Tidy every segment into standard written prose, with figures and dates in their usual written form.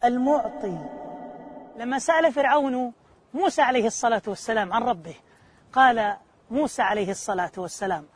المعطي. لما سأل فرعون موسى عليه الصلاة والسلام عن ربه، قال موسى عليه الصلاة والسلام: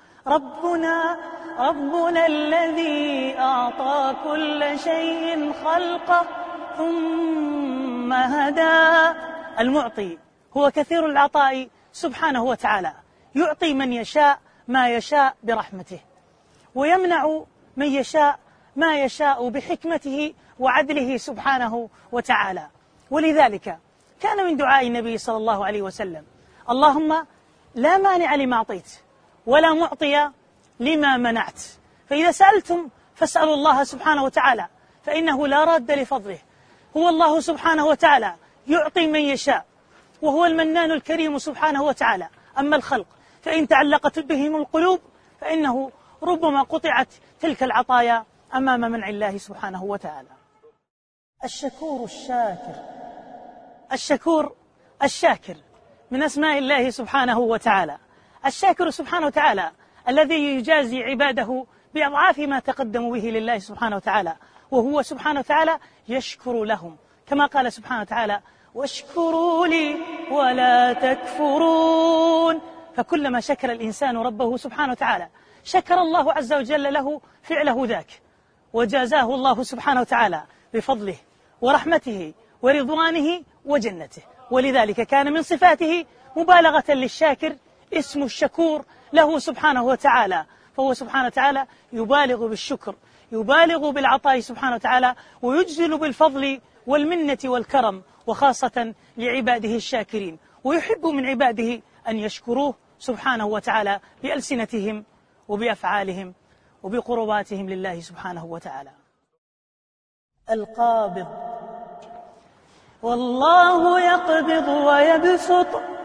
ربنا الذي أعطى كل شيء خلقه ثم هدى. المعطي هو كثير العطاء سبحانه وتعالى، يعطي من يشاء ما يشاء برحمته، ويمنع من يشاء ما يشاء بحكمته وعدله سبحانه وتعالى. ولذلك كان من دعاء النبي صلى الله عليه وسلم: اللهم لا مانع لما أعطيت ولا معطي لما منعت. فإذا سألتم فاسألوا الله سبحانه وتعالى، فإنه لا راد لفضله. هو الله سبحانه وتعالى يعطي من يشاء، وهو المنان الكريم سبحانه وتعالى. أما الخلق فإن تعلقت بهم القلوب فإنه ربما قطعت تلك العطايا أمام منع الله سبحانه وتعالى. الشكور الشاكر. الشكور الشاكر من أسماء الله سبحانه وتعالى. الشاكر سبحانه وتعالى الذي يجازي عباده بأضعاف ما تقدموا به لله سبحانه وتعالى، وهو سبحانه وتعالى يشكر لهم، كما قال سبحانه وتعالى: واشكروا لي ولا تكفرون. فكلما شكر الإنسان ربه سبحانه وتعالى شكر الله عز وجل له فعله ذاك، وجازاه الله سبحانه وتعالى بفضله ورحمته ورضوانه وجنته. ولذلك كان من صفاته مبالغة للشاكر اسم الشكور له سبحانه وتعالى، فهو سبحانه وتعالى يبالغ بالشكر، يبالغ بالعطاء سبحانه وتعالى، ويجزل بالفضل والمنة والكرم، وخاصة لعباده الشاكرين، ويحب من عباده أن يشكروه سبحانه وتعالى بألسنتهم وبأفعالهم وبقرباتهم لله سبحانه وتعالى. القابض. والله يقبض ويبسط.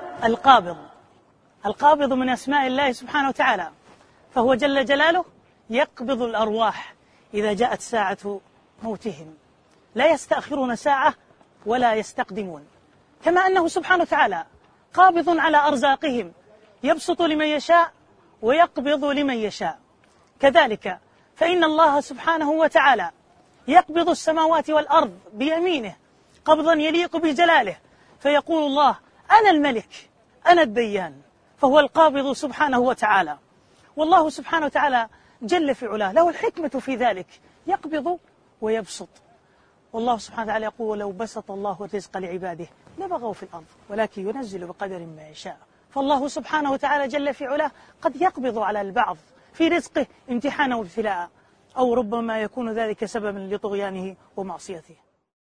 القابض من أسماء الله سبحانه وتعالى، فهو جل جلاله يقبض الأرواح إذا جاءت ساعة موتهم، لا يستأخرون ساعة ولا يستقدمون. كما أنه سبحانه وتعالى قابض على أرزاقهم، يبسط لمن يشاء ويقبض لمن يشاء. كذلك فإن الله سبحانه وتعالى يقبض السماوات والأرض بيمينه قبضا يليق بجلاله، فيقول الله: أنا الملك أنا الديان، فهو القابض سبحانه وتعالى. والله سبحانه وتعالى جل في علاه له الحكمة في ذلك، يقبض ويبسط. والله سبحانه وتعالى يقول: لو بسط الله الرزق لعباده لبغوا في الأرض ولكن ينزل بقدر ما يشاء. فالله سبحانه وتعالى جل في علاه قد يقبض على البعض في رزقه امتحانا وابتلاء، أو ربما يكون ذلك سببا لطغيانه ومعصيته.